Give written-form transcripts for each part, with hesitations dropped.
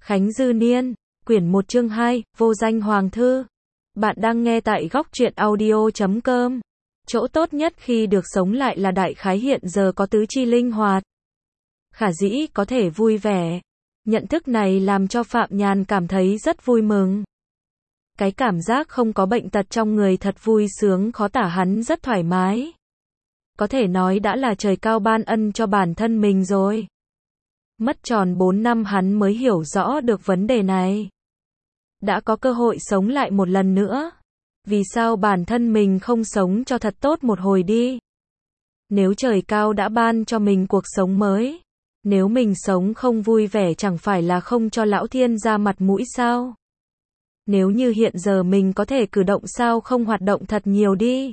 Khánh Dư Niên, quyển 1 chương 2, vô danh hoàng thư. Bạn đang nghe tại góc truyện audio.com. Chỗ tốt nhất khi được sống lại là đại khái hiện giờ có tứ chi linh hoạt. Khả dĩ có thể vui vẻ. Nhận thức này làm cho Phạm Nhàn cảm thấy rất vui mừng. Cái cảm giác không có bệnh tật trong người thật vui sướng khó tả, hắn rất thoải mái. Có thể nói đã là trời cao ban ân cho bản thân mình rồi. Mất tròn 4 năm hắn mới hiểu rõ được vấn đề này. Đã có cơ hội sống lại một lần nữa. Vì sao bản thân mình không sống cho thật tốt một hồi đi? Nếu trời cao đã ban cho mình cuộc sống mới, nếu mình sống không vui vẻ chẳng phải là không cho lão thiên ra mặt mũi sao? Nếu như hiện giờ mình có thể cử động sao không hoạt động thật nhiều đi?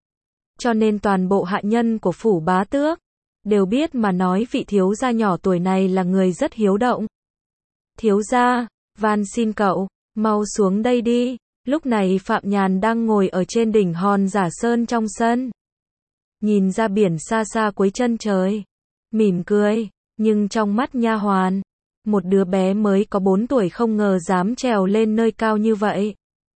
Cho nên toàn bộ hạ nhân của phủ Bá Tước đều biết mà nói vị thiếu gia nhỏ tuổi này là người rất hiếu động. Thiếu gia, van xin cậu, mau xuống đây đi. Lúc này Phạm Nhàn đang ngồi ở trên đỉnh hòn Giả Sơn trong sân. Nhìn ra biển xa xa cuối chân trời. Mỉm cười, nhưng trong mắt nha hoàn, một đứa bé mới có 4 tuổi không ngờ dám trèo lên nơi cao như vậy.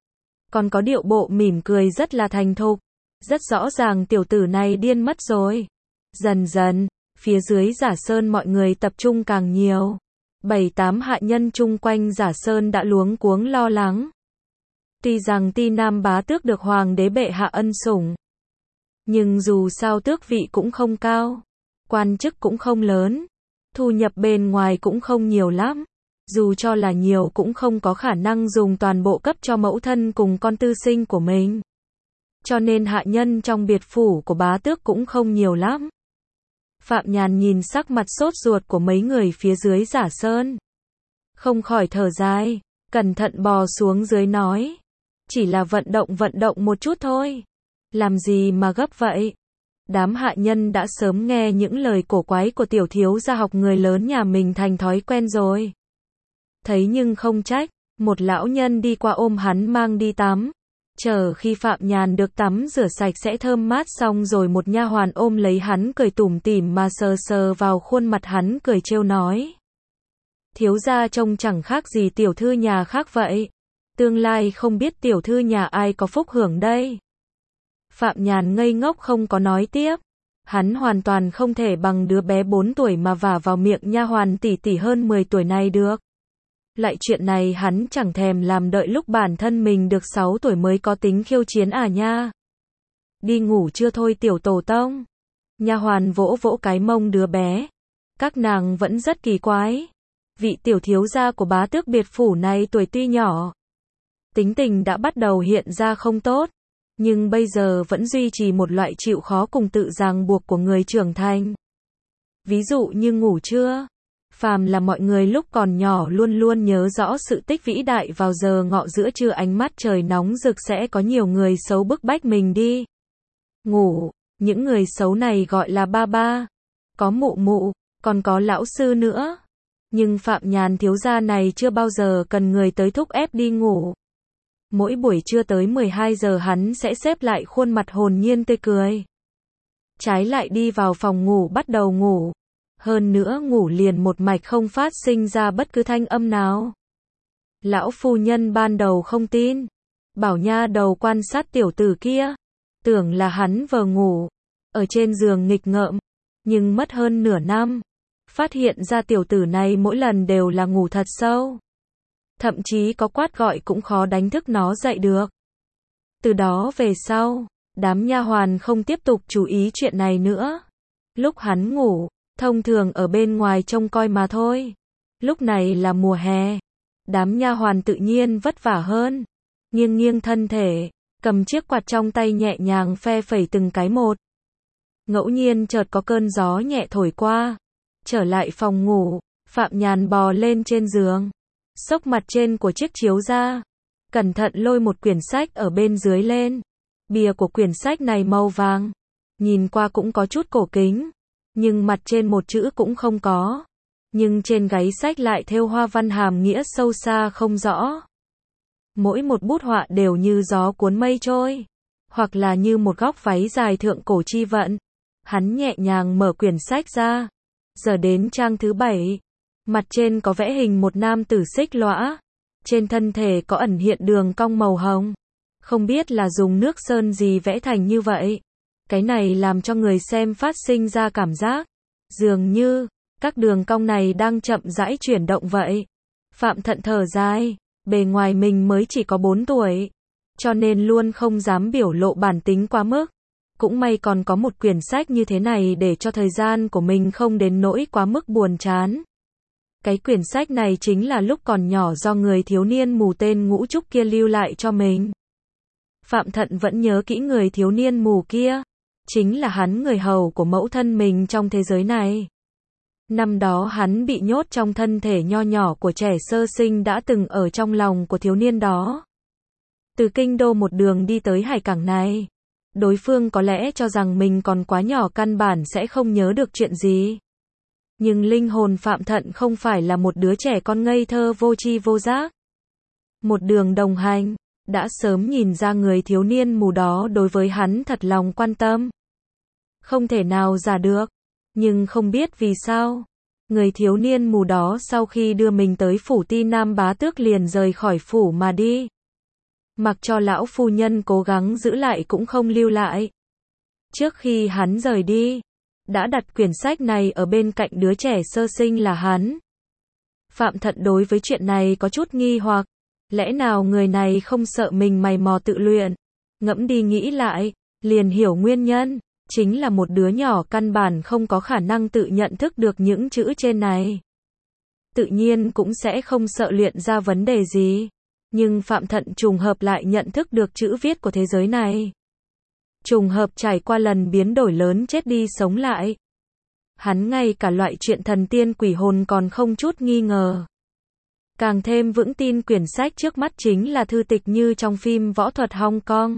Còn có điệu bộ mỉm cười rất là thành thục. Rất rõ ràng tiểu tử này điên mất rồi. Dần dần, phía dưới Giả Sơn mọi người tập trung càng nhiều. 7-8 hạ nhân chung quanh Giả Sơn đã luống cuống lo lắng. Tuy rằng Ti Nam Bá Tước được hoàng đế bệ hạ ân sủng, nhưng dù sao tước vị cũng không cao, quan chức cũng không lớn, thu nhập bên ngoài cũng không nhiều lắm. Dù cho là nhiều cũng không có khả năng dùng toàn bộ cấp cho mẫu thân cùng con tư sinh của mình. Cho nên hạ nhân trong biệt phủ của Bá Tước cũng không nhiều lắm. Phạm Nhàn nhìn sắc mặt sốt ruột của mấy người phía dưới Giả Sơn, không khỏi thở dài, cẩn thận bò xuống dưới nói. Chỉ là vận động một chút thôi. Làm gì mà gấp vậy? Đám hạ nhân đã sớm nghe những lời cổ quái của tiểu thiếu gia học người lớn nhà mình thành thói quen rồi. Thấy nhưng không trách, một lão nhân đi qua ôm hắn mang đi tắm. Chờ khi Phạm Nhàn được tắm rửa sạch sẽ thơm mát xong rồi một nha hoàn ôm lấy hắn cười tủm tỉm mà sờ sờ vào khuôn mặt hắn cười trêu nói. Thiếu gia trông chẳng khác gì tiểu thư nhà khác vậy. Tương lai không biết tiểu thư nhà ai có phúc hưởng đây. Phạm Nhàn ngây ngốc không có nói tiếp. Hắn hoàn toàn không thể bằng đứa bé 4 tuổi mà vả vào miệng nha hoàn tỷ tỷ hơn 10 tuổi này được. Lại chuyện này hắn chẳng thèm làm đợi lúc bản thân mình được 6 tuổi mới có tính khiêu chiến à nha. Đi ngủ chưa thôi tiểu tổ tông. Nha hoàn vỗ vỗ cái mông đứa bé. Các nàng vẫn rất kỳ quái. Vị tiểu thiếu gia của Bá Tước biệt phủ này tuổi tuy nhỏ, tính tình đã bắt đầu hiện ra không tốt, nhưng bây giờ vẫn duy trì một loại chịu khó cùng tự ràng buộc của người trưởng thành. Ví dụ như ngủ trưa. Phàm là mọi người lúc còn nhỏ luôn luôn nhớ rõ sự tích vĩ đại vào giờ ngọ giữa trưa ánh mắt trời nóng rực sẽ có nhiều người xấu bức bách mình đi ngủ. Những người xấu này gọi là ba ba, có mụ mụ, còn có lão sư nữa. Nhưng Phạm Nhàn thiếu gia này chưa bao giờ cần người tới thúc ép đi ngủ. Mỗi buổi trưa tới 12 giờ hắn sẽ xếp lại khuôn mặt hồn nhiên tươi cười. Trái lại đi vào phòng ngủ bắt đầu ngủ. Hơn nữa ngủ liền một mạch không phát sinh ra bất cứ thanh âm nào. Lão phu nhân ban đầu không tin. Bảo nha đầu quan sát tiểu tử kia. Tưởng là hắn vờ ngủ. Ở trên giường nghịch ngợm. Nhưng mất hơn nửa năm. Phát hiện ra tiểu tử này mỗi lần đều là ngủ thật sâu. Thậm chí có quát gọi cũng khó đánh thức nó dậy được. Từ đó về sau, đám nha hoàn không tiếp tục chú ý chuyện này nữa. Lúc hắn ngủ, thông thường ở bên ngoài trông coi mà thôi. Lúc này là mùa hè, đám nha hoàn tự nhiên vất vả hơn. Nghiêng nghiêng thân thể, cầm chiếc quạt trong tay nhẹ nhàng phe phẩy từng cái một. Ngẫu nhiên chợt có cơn gió nhẹ thổi qua. Trở lại phòng ngủ, Phạm Nhàn bò lên trên giường, xốc mặt trên của chiếc chiếu ra, cẩn thận lôi một quyển sách ở bên dưới lên. Bìa của quyển sách này màu vàng, nhìn qua cũng có chút cổ kính, nhưng mặt trên một chữ cũng không có. Nhưng trên gáy sách lại thêu hoa văn hàm nghĩa sâu xa không rõ. Mỗi một bút họa đều như gió cuốn mây trôi, hoặc là như một góc váy dài thượng cổ chi vận. Hắn nhẹ nhàng mở quyển sách ra. Giờ đến trang thứ 7. Mặt trên có vẽ hình một nam tử xích lõa. Trên thân thể có ẩn hiện đường cong màu hồng. Không biết là dùng nước sơn gì vẽ thành như vậy. Cái này làm cho người xem phát sinh ra cảm giác dường như các đường cong này đang chậm rãi chuyển động vậy. Phạm Thận thở dài, bề ngoài mình mới chỉ có 4 tuổi, cho nên luôn không dám biểu lộ bản tính quá mức. Cũng may còn có một quyển sách như thế này để cho thời gian của mình không đến nỗi quá mức buồn chán. Cái quyển sách này chính là lúc còn nhỏ do người thiếu niên mù tên Ngũ Trúc kia lưu lại cho mình. Phạm Thận vẫn nhớ kỹ người thiếu niên mù kia. Chính là hắn người hầu của mẫu thân mình trong thế giới này. Năm đó hắn bị nhốt trong thân thể nho nhỏ của trẻ sơ sinh đã từng ở trong lòng của thiếu niên đó. Từ kinh đô một đường đi tới hải cảng này. Đối phương có lẽ cho rằng mình còn quá nhỏ căn bản sẽ không nhớ được chuyện gì. Nhưng linh hồn Phạm Thận không phải là một đứa trẻ con ngây thơ vô tri vô giác. Một đường đồng hành, đã sớm nhìn ra người thiếu niên mù đó đối với hắn thật lòng quan tâm. Không thể nào giả được. Nhưng không biết vì sao. Người thiếu niên mù đó sau khi đưa mình tới phủ Ti Nam bá tước liền rời khỏi phủ mà đi. Mặc cho lão phu nhân cố gắng giữ lại cũng không lưu lại. Trước khi hắn rời đi, đã đặt quyển sách này ở bên cạnh đứa trẻ sơ sinh là hắn. Phạm Thận đối với chuyện này có chút nghi hoặc. Lẽ nào người này không sợ mình mày mò tự luyện? Ngẫm đi nghĩ lại, liền hiểu nguyên nhân. Chính là một đứa nhỏ căn bản không có khả năng tự nhận thức được những chữ trên này. Tự nhiên cũng sẽ không sợ luyện ra vấn đề gì. Nhưng Phạm Thận trùng hợp lại nhận thức được chữ viết của thế giới này. Trùng hợp trải qua lần biến đổi lớn chết đi sống lại. Hắn ngay cả loại chuyện thần tiên quỷ hồn còn không chút nghi ngờ. Càng thêm vững tin quyển sách trước mắt chính là thư tịch như trong phim võ thuật Hong Kong.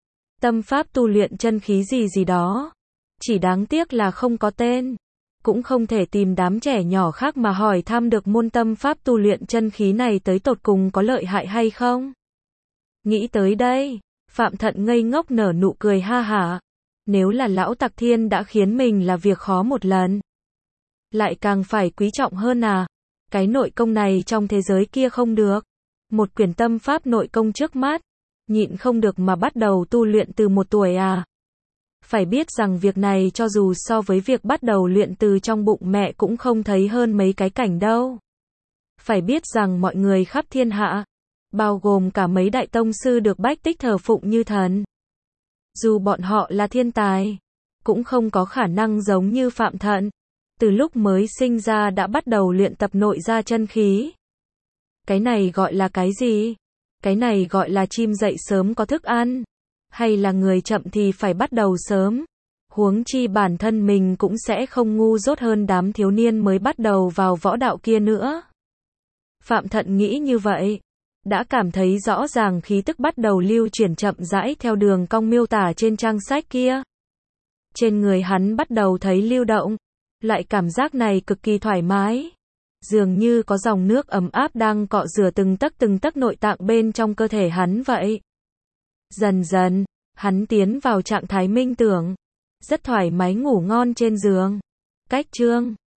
Tâm pháp tu luyện chân khí gì gì đó. Chỉ đáng tiếc là không có tên. Cũng không thể tìm đám trẻ nhỏ khác mà hỏi thăm được môn tâm pháp tu luyện chân khí này tới tột cùng có lợi hại hay không. Nghĩ tới đây, Phạm Thận ngây ngốc nở nụ cười ha hả. Nếu là lão Tặc Thiên đã khiến mình là việc khó một lần. Lại càng phải quý trọng hơn à. Cái nội công này trong thế giới kia không được. Một quyển tâm pháp nội công trước mắt. Nhịn không được mà bắt đầu tu luyện từ 1 tuổi à. Phải biết rằng việc này cho dù so với việc bắt đầu luyện từ trong bụng mẹ cũng không thấy hơn mấy cái cảnh đâu. Phải biết rằng mọi người khắp thiên hạ, bao gồm cả mấy đại tông sư được Bách Tích thờ phụng như thần. Dù bọn họ là thiên tài, cũng không có khả năng giống như Phạm Thận. Từ lúc mới sinh ra đã bắt đầu luyện tập nội gia chân khí. Cái này gọi là cái gì? Cái này gọi là chim dậy sớm có thức ăn. Hay là người chậm thì phải bắt đầu sớm. Huống chi bản thân mình cũng sẽ không ngu dốt hơn đám thiếu niên mới bắt đầu vào võ đạo kia nữa. Phạm Thận nghĩ như vậy. Đã cảm thấy rõ ràng khí tức bắt đầu lưu chuyển chậm rãi theo đường cong miêu tả trên trang sách kia. Trên người hắn bắt đầu thấy lưu động. Loại cảm giác này cực kỳ thoải mái. Dường như có dòng nước ấm áp đang cọ rửa từng tấc nội tạng bên trong cơ thể hắn vậy. Dần dần, hắn tiến vào trạng thái minh tưởng. Rất thoải mái ngủ ngon trên giường. Cách chương